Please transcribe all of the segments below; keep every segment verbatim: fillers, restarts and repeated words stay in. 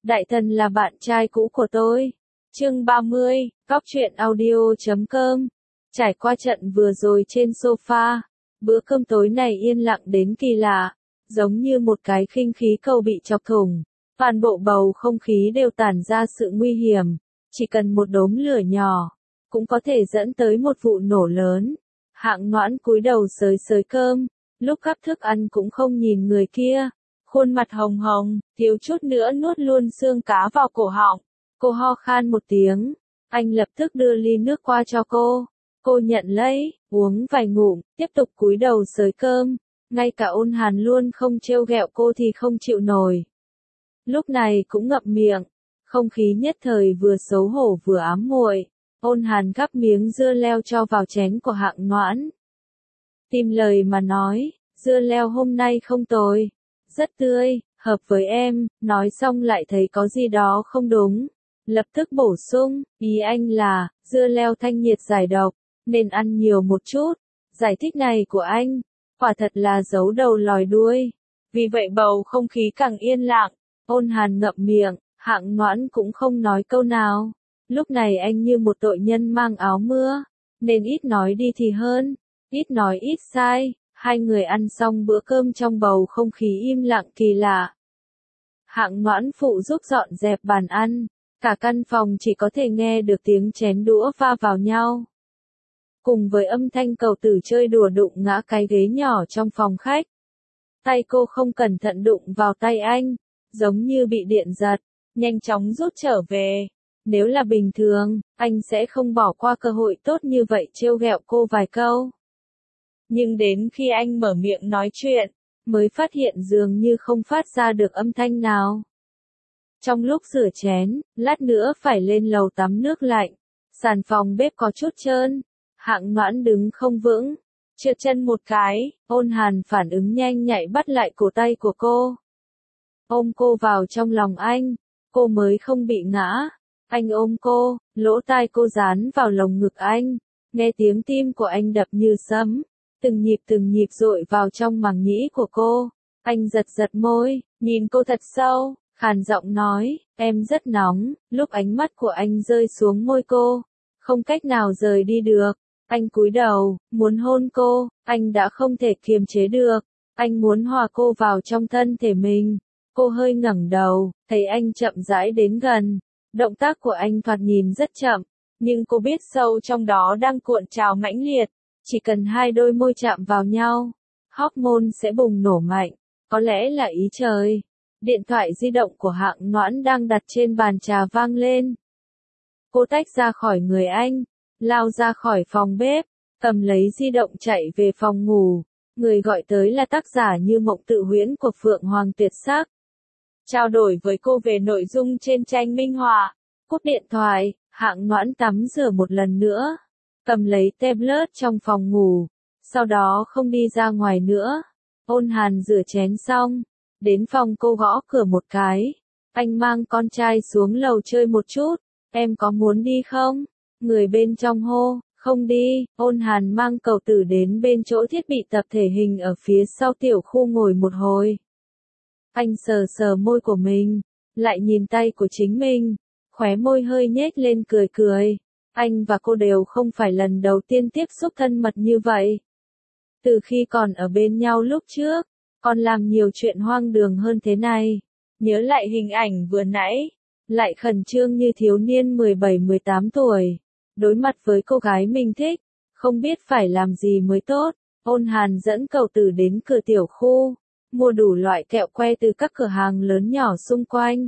Đại thần là bạn trai cũ của tôi. Chương ba mươi, Góc truyện audio chấm com. Trải qua trận vừa rồi trên sofa, bữa cơm tối này yên lặng đến kỳ lạ, giống như một cái khinh khí cầu bị chọc thủng. Toàn bộ bầu không khí đều tản ra sự nguy hiểm, chỉ cần một đốm lửa nhỏ, cũng có thể dẫn tới một vụ nổ lớn. Hạng Noãn cúi đầu xới xới cơm, lúc gắp thức ăn cũng không nhìn người kia, khuôn mặt hồng hồng, thiếu chút nữa nuốt luôn xương cá vào cổ họng. Cô ho khan một tiếng, anh lập tức đưa ly nước qua cho cô. Cô nhận lấy, uống vài ngụm, tiếp tục cúi đầu xới cơm. Ngay cả Ôn Hàn luôn không trêu ghẹo cô thì không chịu nổi. Lúc này cũng ngậm miệng, không khí nhất thời vừa xấu hổ vừa ám muội. Ôn Hàn gắp miếng dưa leo cho vào chén của Hạng Noãn. Tìm lời mà nói, dưa leo hôm nay không tồi, rất tươi, hợp với em, nói xong lại thấy có gì đó không đúng. Lập tức bổ sung, ý anh là, dưa leo thanh nhiệt giải độc, nên ăn nhiều một chút. Giải thích này của anh, quả thật là giấu đầu lòi đuôi. Vì vậy bầu không khí càng yên lặng. Ôn Hàn ngậm miệng, Hạng Noãn cũng không nói câu nào. Lúc này anh như một tội nhân mang áo mưa, nên ít nói đi thì hơn, ít nói ít sai. Hai người ăn xong bữa cơm trong bầu không khí im lặng kỳ lạ. Hạng Noãn phụ giúp dọn dẹp bàn ăn, cả căn phòng chỉ có thể nghe được tiếng chén đũa va vào nhau. Cùng với âm thanh cậu tử chơi đùa đụng ngã cái ghế nhỏ trong phòng khách. Tay cô không cẩn thận đụng vào tay anh, giống như bị điện giật, nhanh chóng rút trở về. Nếu là bình thường, anh sẽ không bỏ qua cơ hội tốt như vậy trêu ghẹo cô vài câu. Nhưng đến khi anh mở miệng nói chuyện, mới phát hiện dường như không phát ra được âm thanh nào. Trong lúc rửa chén, lát nữa phải lên lầu tắm nước lạnh, sàn phòng bếp có chút trơn. Hạng Noãn đứng không vững, trượt chân một cái. Ôn Hàn phản ứng nhanh nhạy bắt lại cổ tay của cô, ôm cô vào trong lòng anh, cô mới không bị ngã. Anh ôm cô, lỗ tai cô dán vào lồng ngực anh, nghe tiếng tim của anh đập như sấm, từng nhịp từng nhịp dội vào trong màng nhĩ của cô. Anh giật giật môi, nhìn cô thật sâu, khàn giọng nói, em rất nóng. Lúc ánh mắt của anh rơi xuống môi cô, không cách nào rời đi được. Anh cúi đầu, muốn hôn cô, anh đã không thể kiềm chế được. Anh muốn hòa cô vào trong thân thể mình. Cô hơi ngẩng đầu, thấy anh chậm rãi đến gần. Động tác của anh thoạt nhìn rất chậm, nhưng cô biết sâu trong đó đang cuộn trào mãnh liệt. Chỉ cần hai đôi môi chạm vào nhau, hormone sẽ bùng nổ mạnh. Có lẽ là ý trời. Điện thoại di động của Hạng Noãn đang đặt trên bàn trà vang lên. Cô tách ra khỏi người anh, lao ra khỏi phòng bếp, cầm lấy di động chạy về phòng ngủ. Người gọi tới là tác giả Như Mộng Tự Huyễn của Phượng Hoàng Tuyệt Sắc. Trao đổi với cô về nội dung trên tranh minh họa. Cúp điện thoại, Hạng Noãn tắm rửa một lần nữa, cầm lấy tablet trong phòng ngủ, sau đó không đi ra ngoài nữa. Ôn Hàn rửa chén xong, đến phòng cô gõ cửa một cái. Anh mang con trai xuống lầu chơi một chút, em có muốn đi không? Người bên trong hô, không đi. Ôn Hàn mang cậu tử đến bên chỗ thiết bị tập thể hình ở phía sau tiểu khu ngồi một hồi. Anh sờ sờ môi của mình, lại nhìn tay của chính mình, khóe môi hơi nhếch lên cười cười. Anh và cô đều không phải lần đầu tiên tiếp xúc thân mật như vậy. Từ khi còn ở bên nhau lúc trước, còn làm nhiều chuyện hoang đường hơn thế này. Nhớ lại hình ảnh vừa nãy, lại khẩn trương như thiếu niên mười bảy mười tám tuổi. Đối mặt với cô gái mình thích, không biết phải làm gì mới tốt. Ôn Hàn dẫn cậu tử đến cửa tiểu khu, mua đủ loại kẹo que từ các cửa hàng lớn nhỏ xung quanh.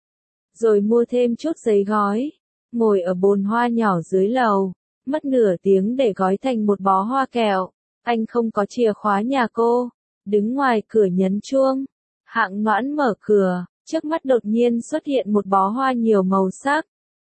Rồi mua thêm chút giấy gói, ngồi ở bồn hoa nhỏ dưới lầu, mất nửa tiếng để gói thành một bó hoa kẹo. Anh không có chìa khóa nhà cô, đứng ngoài cửa nhấn chuông. Hạng Noãn mở cửa, trước mắt đột nhiên xuất hiện một bó hoa nhiều màu sắc.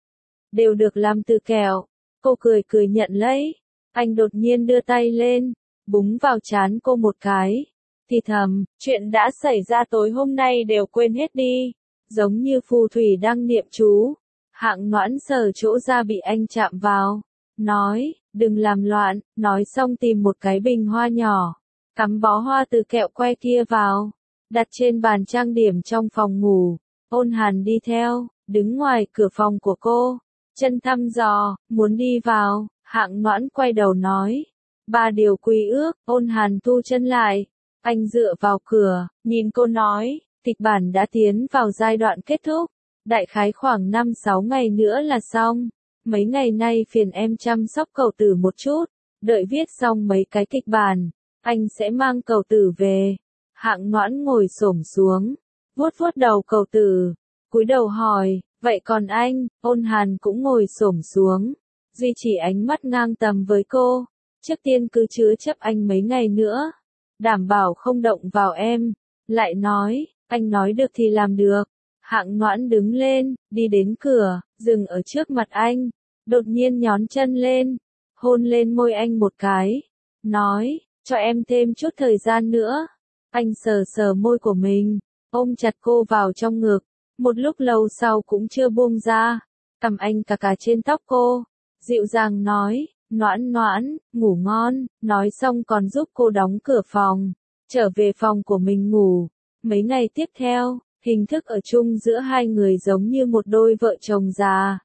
Đều được làm từ kẹo. Cô cười cười nhận lấy. Anh đột nhiên đưa tay lên, búng vào trán cô một cái. Thì thầm, chuyện đã xảy ra tối hôm nay đều quên hết đi. Giống như phù thủy đang niệm chú. Hạng Noãn sờ chỗ da bị anh chạm vào, nói, đừng làm loạn. Nói xong tìm một cái bình hoa nhỏ, cắm bó hoa từ kẹo que kia vào, đặt trên bàn trang điểm trong phòng ngủ. Ôn Hàn đi theo, đứng ngoài cửa phòng của cô, chân thăm dò, muốn đi vào, Hạng Noãn quay đầu nói. Ba điều quy ước, Ôn Hàn thu chân lại, anh dựa vào cửa, nhìn cô nói, kịch bản đã tiến vào giai đoạn kết thúc, đại khái khoảng năm sáu ngày nữa là xong, mấy ngày nay phiền em chăm sóc cậu tử một chút, đợi viết xong mấy cái kịch bản, anh sẽ mang cậu tử về. Hạng Noãn ngồi xổm xuống, vuốt vuốt đầu cậu tử, cúi đầu hỏi, vậy còn anh? Ôn Hàn cũng ngồi xổm xuống, duy trì ánh mắt ngang tầm với cô, trước tiên cứ chứa chấp anh mấy ngày nữa, đảm bảo không động vào em, lại nói, anh nói được thì làm được. Hạng Noãn đứng lên, đi đến cửa, dừng ở trước mặt anh, đột nhiên nhón chân lên, hôn lên môi anh một cái, nói, cho em thêm chút thời gian nữa. Anh sờ sờ môi của mình, ôm chặt cô vào trong ngực, một lúc lâu sau cũng chưa buông ra, cầm anh cà cà trên tóc cô, dịu dàng nói, Noãn Noãn, ngủ ngon, nói xong còn giúp cô đóng cửa phòng, trở về phòng của mình ngủ. Mấy ngày tiếp theo, hình thức ở chung giữa hai người giống như một đôi vợ chồng già.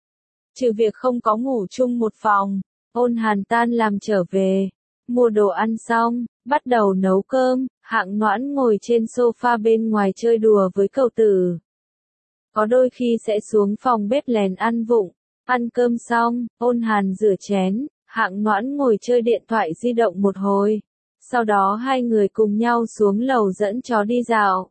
Trừ việc không có ngủ chung một phòng, Ôn Hàn tan làm trở về, mua đồ ăn xong, bắt đầu nấu cơm, Hạng Noãn ngồi trên sofa bên ngoài chơi đùa với cậu tử. Có đôi khi sẽ xuống phòng bếp lèn ăn vụng, ăn cơm xong, Ôn Hàn rửa chén, Hạng Noãn ngồi chơi điện thoại di động một hồi, sau đó hai người cùng nhau xuống lầu dẫn chó đi dạo.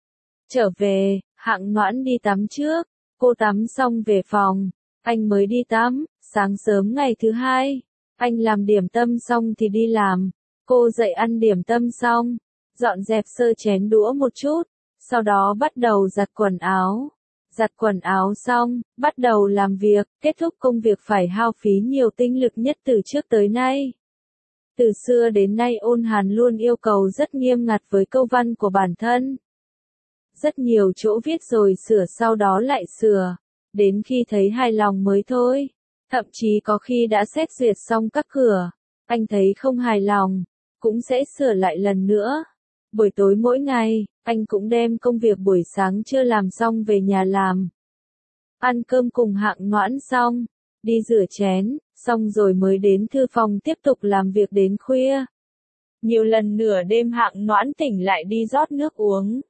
Trở về, Hạng Noãn đi tắm trước, cô tắm xong về phòng, anh mới đi tắm, sáng sớm ngày thứ hai, anh làm điểm tâm xong thì đi làm, cô dậy ăn điểm tâm xong, dọn dẹp sơ chén đũa một chút, sau đó bắt đầu giặt quần áo. Giặt quần áo xong, bắt đầu làm việc, kết thúc công việc phải hao phí nhiều tinh lực nhất từ trước tới nay. Từ xưa đến nay Ôn Hàn luôn yêu cầu rất nghiêm ngặt với câu văn của bản thân. Rất nhiều chỗ viết rồi sửa sau đó lại sửa, đến khi thấy hài lòng mới thôi. Thậm chí có khi đã xét duyệt xong các cửa, anh thấy không hài lòng, cũng sẽ sửa lại lần nữa. Buổi tối mỗi ngày, anh cũng đem công việc buổi sáng chưa làm xong về nhà làm. Ăn cơm cùng Hạng Noãn xong, đi rửa chén, xong rồi mới đến thư phòng tiếp tục làm việc đến khuya. Nhiều lần nửa đêm Hạng Noãn tỉnh lại đi rót nước uống.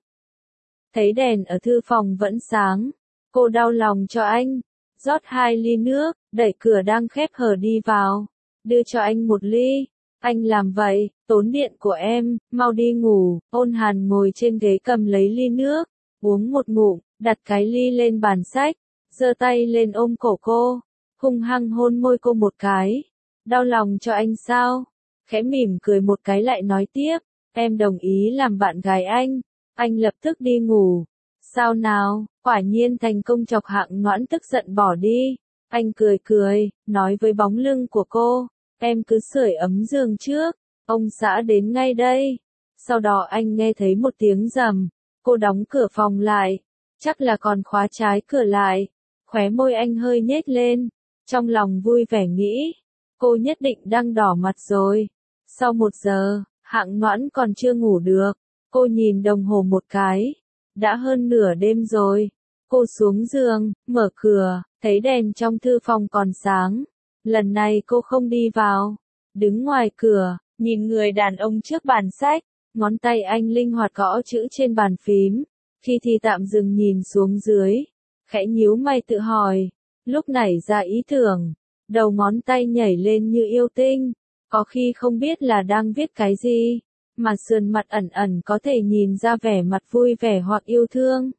Thấy đèn ở thư phòng vẫn sáng, cô đau lòng cho anh, rót hai ly nước, đẩy cửa đang khép hờ đi vào, đưa cho anh một ly. Anh làm vậy, tốn điện của em, mau đi ngủ. Ôn Hàn ngồi trên ghế cầm lấy ly nước, uống một ngụm, đặt cái ly lên bàn sách, giơ tay lên ôm cổ cô, hung hăng hôn môi cô một cái. Đau lòng cho anh sao? Khẽ mỉm cười một cái lại nói tiếp, em đồng ý làm bạn gái anh. Anh lập tức đi ngủ. Sao nào, quả nhiên thành công chọc Hạng Noãn tức giận bỏ đi. Anh cười cười, nói với bóng lưng của cô, em cứ sưởi ấm giường trước, ông xã đến ngay đây. Sau đó anh nghe thấy một tiếng rầm, cô đóng cửa phòng lại, chắc là còn khóa trái cửa lại. Khóe môi anh hơi nhếch lên, trong lòng vui vẻ nghĩ, cô nhất định đang đỏ mặt rồi. Sau một giờ, Hạng Noãn còn chưa ngủ được, cô nhìn đồng hồ một cái, đã hơn nửa đêm rồi. Cô xuống giường, mở cửa, thấy đèn trong thư phòng còn sáng. Lần này cô không đi vào, đứng ngoài cửa, nhìn người đàn ông trước bàn sách, ngón tay anh linh hoạt gõ chữ trên bàn phím, khi thì tạm dừng nhìn xuống dưới, khẽ nhíu mày tự hỏi, lúc nảy ra ý tưởng, đầu ngón tay nhảy lên như yêu tinh, có khi không biết là đang viết cái gì, mà sườn mặt ẩn ẩn có thể nhìn ra vẻ mặt vui vẻ hoặc yêu thương.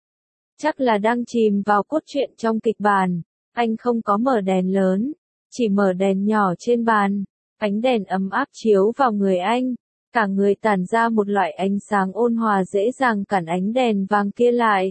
Chắc là đang chìm vào cốt truyện trong kịch bản, anh không có mở đèn lớn, chỉ mở đèn nhỏ trên bàn, ánh đèn ấm áp chiếu vào người anh, cả người tản ra một loại ánh sáng ôn hòa dễ dàng cản ánh đèn vàng kia lại.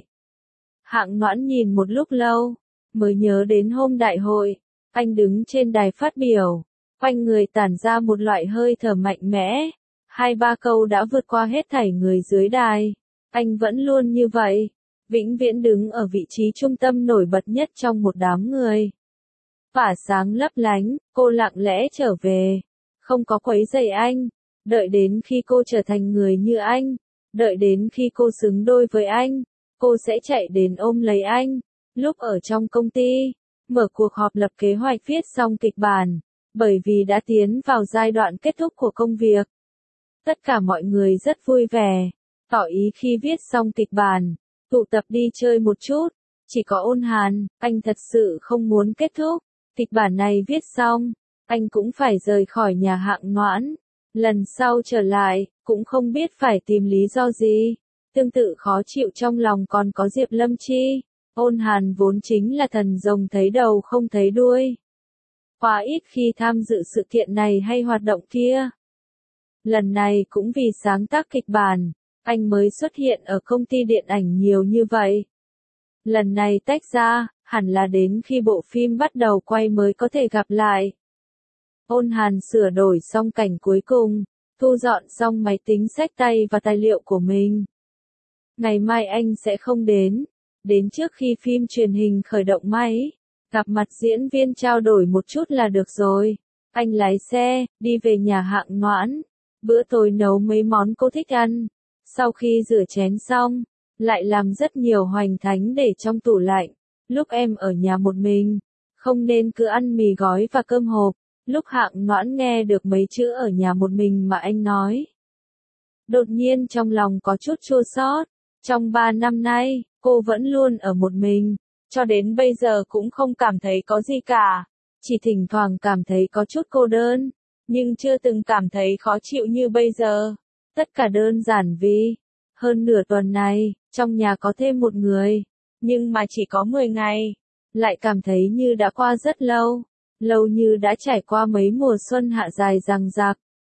Hạng Noãn nhìn một lúc lâu, mới nhớ đến hôm đại hội, anh đứng trên đài phát biểu, quanh người tản ra một loại hơi thở mạnh mẽ, hai ba câu đã vượt qua hết thảy người dưới đài, anh vẫn luôn như vậy, vĩnh viễn đứng ở vị trí trung tâm nổi bật nhất trong một đám người. Phả sáng lấp lánh, cô lặng lẽ trở về, không có quấy rầy anh, đợi đến khi cô trở thành người như anh, đợi đến khi cô xứng đôi với anh, cô sẽ chạy đến ôm lấy anh. Lúc ở trong công ty, mở cuộc họp lập kế hoạch viết xong kịch bản, bởi vì đã tiến vào giai đoạn kết thúc của công việc. Tất cả mọi người rất vui vẻ, tỏ ý khi viết xong kịch bản, tụ tập đi chơi một chút, chỉ có Ôn Hàn, anh thật sự không muốn kết thúc, kịch bản này viết xong, anh cũng phải rời khỏi nhà Hạng Noãn, lần sau trở lại, cũng không biết phải tìm lý do gì, tương tự khó chịu trong lòng còn có Diệp Lâm Chi, Ôn Hàn vốn chính là thần rồng thấy đầu không thấy đuôi. Quá ít khi tham dự sự kiện này hay hoạt động kia. Lần này cũng vì sáng tác kịch bản, anh mới xuất hiện ở công ty điện ảnh nhiều như vậy. Lần này tách ra, hẳn là đến khi bộ phim bắt đầu quay mới có thể gặp lại. Ôn Hàn sửa đổi xong cảnh cuối cùng, thu dọn xong máy tính xách tay và tài liệu của mình. Ngày mai anh sẽ không đến, đến trước khi phim truyền hình khởi động máy, gặp mặt diễn viên trao đổi một chút là được rồi. Anh lái xe, đi về nhà Hạng Noãn, bữa tối nấu mấy món cô thích ăn. Sau khi rửa chén xong, lại làm rất nhiều hoành thánh để trong tủ lạnh. Lúc em ở nhà một mình, không nên cứ ăn mì gói và cơm hộp. Lúc Hạng Noãn nghe được mấy chữ ở nhà một mình mà anh nói, đột nhiên trong lòng có chút chua xót. Trong ba năm nay, cô vẫn luôn ở một mình, cho đến bây giờ cũng không cảm thấy có gì cả, chỉ thỉnh thoảng cảm thấy có chút cô đơn, nhưng chưa từng cảm thấy khó chịu như bây giờ. Tất cả đơn giản vì, hơn nửa tuần này, trong nhà có thêm một người, nhưng mà chỉ có mười ngày, lại cảm thấy như đã qua rất lâu, lâu như đã trải qua mấy mùa xuân hạ dài dằng dặc.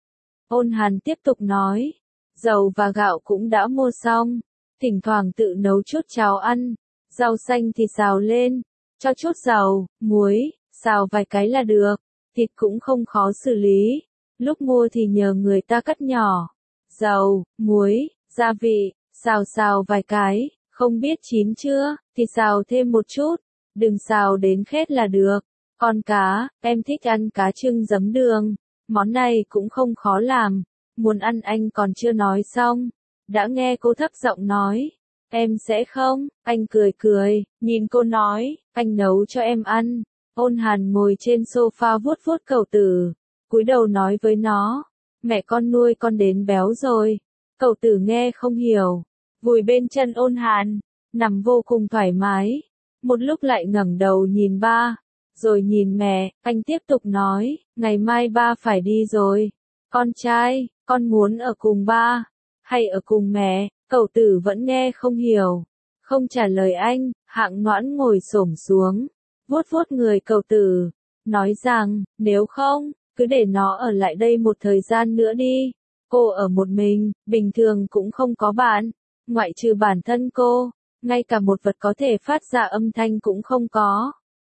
Ôn Hàn tiếp tục nói, dầu và gạo cũng đã mua xong, thỉnh thoảng tự nấu chút cháo ăn, rau xanh thì xào lên, cho chút dầu, muối, xào vài cái là được, thịt cũng không khó xử lý, lúc mua thì nhờ người ta cắt nhỏ, dầu, muối, gia vị, xào xào vài cái, không biết chín chưa, thì xào thêm một chút, đừng xào đến khét là được. Con cá, em thích ăn cá trưng giấm đường, món này cũng không khó làm, muốn ăn anh còn chưa nói xong, đã nghe cô thấp giọng nói, em sẽ không, anh cười cười, nhìn cô nói, anh nấu cho em ăn. Ôn Hàn ngồi trên sofa vuốt vuốt cẩu tử, cúi đầu nói với nó, mẹ con nuôi con đến béo rồi. Cẩu tử nghe không hiểu, vùi bên chân Ôn Hàn, nằm vô cùng thoải mái, một lúc lại ngẩng đầu nhìn ba, rồi nhìn mẹ, anh tiếp tục nói, ngày mai ba phải đi rồi. Con trai, con muốn ở cùng ba, hay ở cùng mẹ? Cẩu tử vẫn nghe không hiểu, không trả lời anh. Hạng Noãn ngồi xổm xuống, vuốt vuốt người cẩu tử, nói rằng, nếu không, cứ để nó ở lại đây một thời gian nữa đi. Cô ở một mình, bình thường cũng không có bạn, ngoại trừ bản thân cô, ngay cả một vật có thể phát ra âm thanh cũng không có.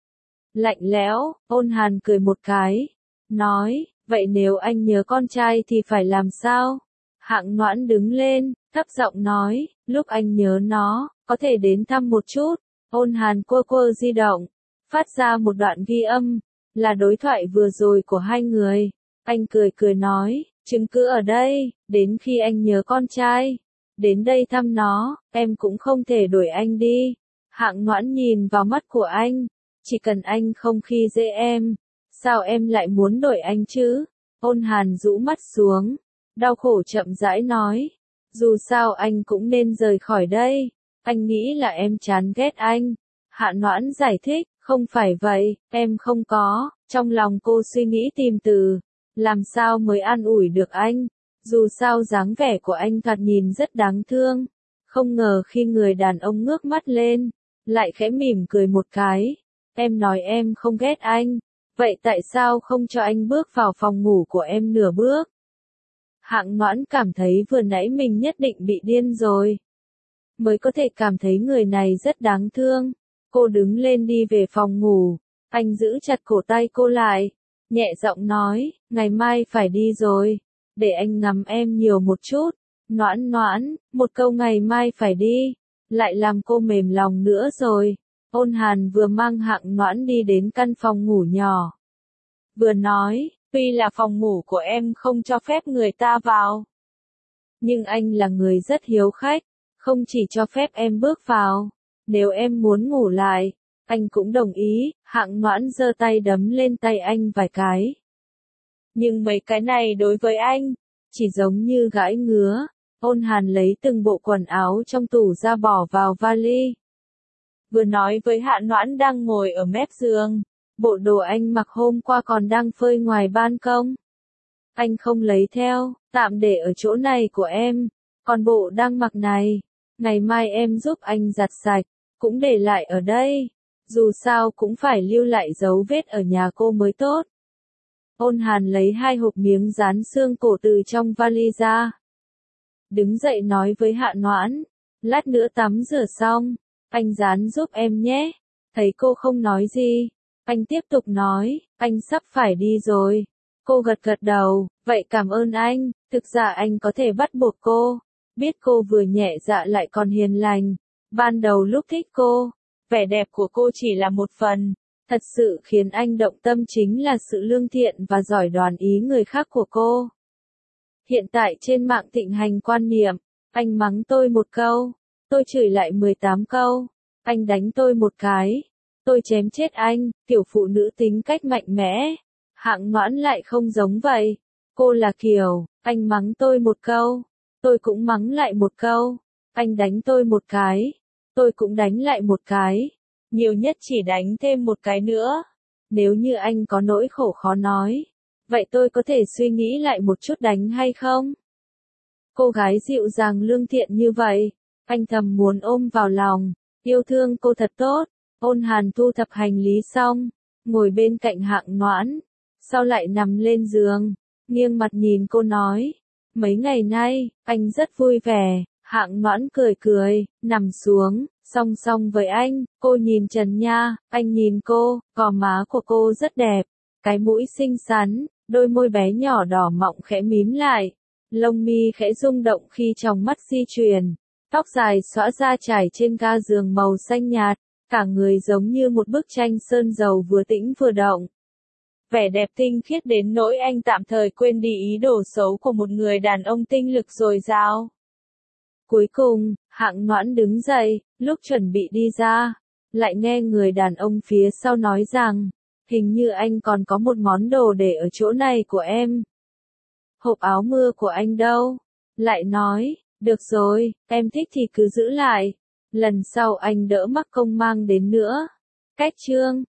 Lạnh lẽo, Ôn Hàn cười một cái, nói, vậy nếu anh nhớ con trai thì phải làm sao? Hạng Noãn đứng lên, thấp giọng nói, lúc anh nhớ nó, có thể đến thăm một chút. Ôn Hàn quơ quơ di động, phát ra một đoạn ghi âm, là đối thoại vừa rồi của hai người. Anh cười cười nói, chứng cứ ở đây, đến khi anh nhớ con trai, đến đây thăm nó, em cũng không thể đuổi anh đi. Hạng Noãn nhìn vào mắt của anh, chỉ cần anh không khi dễ em, sao em lại muốn đuổi anh chứ? Ôn Hàn rũ mắt xuống, đau khổ chậm rãi nói, dù sao anh cũng nên rời khỏi đây, anh nghĩ là em chán ghét anh. Hạ Noãn giải thích, không phải vậy, em không có. Trong lòng cô suy nghĩ tìm từ, làm sao mới an ủi được anh, dù sao dáng vẻ của anh thoạt nhìn rất đáng thương. Không ngờ khi người đàn ông ngước mắt lên, lại khẽ mỉm cười một cái. Em nói em không ghét anh, vậy tại sao không cho anh bước vào phòng ngủ của em nửa bước? Hạng Noãn cảm thấy vừa nãy mình nhất định bị điên rồi, mới có thể cảm thấy người này rất đáng thương. Cô đứng lên đi về phòng ngủ, anh giữ chặt cổ tay cô lại, nhẹ giọng nói, ngày mai phải đi rồi, để anh ngắm em nhiều một chút. Noãn Noãn, một câu ngày mai phải đi, lại làm cô mềm lòng nữa rồi. Ôn Hàn vừa mang Hạng Noãn đi đến căn phòng ngủ nhỏ, vừa nói, tuy là phòng ngủ của em không cho phép người ta vào, nhưng anh là người rất hiếu khách, không chỉ cho phép em bước vào, nếu em muốn ngủ lại, anh cũng đồng ý. Hạng Noãn giơ tay đấm lên tay anh vài cái. Nhưng mấy cái này đối với anh, chỉ giống như gãi ngứa. Ôn Hàn lấy từng bộ quần áo trong tủ ra bỏ vào vali. Vừa nói với Hạ Noãn đang ngồi ở mép giường, bộ đồ anh mặc hôm qua còn đang phơi ngoài ban công. Anh không lấy theo, tạm để ở chỗ này của em, còn bộ đang mặc này, ngày mai em giúp anh giặt sạch, cũng để lại ở đây, dù sao cũng phải lưu lại dấu vết ở nhà cô mới tốt. Ôn Hàn lấy hai hộp miếng dán xương cổ từ trong vali ra. Đứng dậy nói với Hạ Noãn, lát nữa tắm rửa xong, anh dán giúp em nhé. Thấy cô không nói gì, anh tiếp tục nói, anh sắp phải đi rồi. Cô gật gật đầu, vậy cảm ơn anh, thực ra anh có thể bắt buộc cô. Biết cô vừa nhẹ dạ lại còn hiền lành. Ban đầu lúc thích cô, vẻ đẹp của cô chỉ là một phần. Thật sự khiến anh động tâm chính là sự lương thiện và giỏi đoán ý người khác của cô. Hiện tại trên mạng thịnh hành quan niệm, anh mắng tôi một câu, tôi chửi lại mười tám câu, anh đánh tôi một cái, tôi chém chết anh. Kiểu phụ nữ tính cách mạnh mẽ. Hạng Noãn lại không giống vậy. Cô là kiểu, anh mắng tôi một câu, tôi cũng mắng lại một câu, anh đánh tôi một cái, tôi cũng đánh lại một cái, nhiều nhất chỉ đánh thêm một cái nữa. Nếu như anh có nỗi khổ khó nói, vậy tôi có thể suy nghĩ lại một chút đánh hay không? Cô gái dịu dàng lương thiện như vậy, anh thầm muốn ôm vào lòng, yêu thương cô thật tốt. Ôn Hàn thu thập hành lý xong, ngồi bên cạnh Hạng Noãn, sau lại nằm lên giường, nghiêng mặt nhìn cô nói, mấy ngày nay, anh rất vui vẻ. Hạng Noãn cười cười, nằm xuống, song song với anh. Cô nhìn Trần Nha, anh nhìn cô, gò má của cô rất đẹp, cái mũi xinh xắn, đôi môi bé nhỏ đỏ mọng khẽ mím lại, lông mi khẽ rung động khi trong mắt di chuyển, tóc dài xõa ra trải trên ga giường màu xanh nhạt, cả người giống như một bức tranh sơn dầu vừa tĩnh vừa động. Vẻ đẹp tinh khiết đến nỗi anh tạm thời quên đi ý đồ xấu của một người đàn ông tinh lực dồi dào. Cuối cùng, Hạng Noãn đứng dậy, lúc chuẩn bị đi ra, lại nghe người đàn ông phía sau nói rằng, hình như anh còn có một món đồ để ở chỗ này của em. Hộp áo mưa của anh đâu? Lại nói, được rồi, em thích thì cứ giữ lại, lần sau anh đỡ mắc công mang đến nữa. Cách chương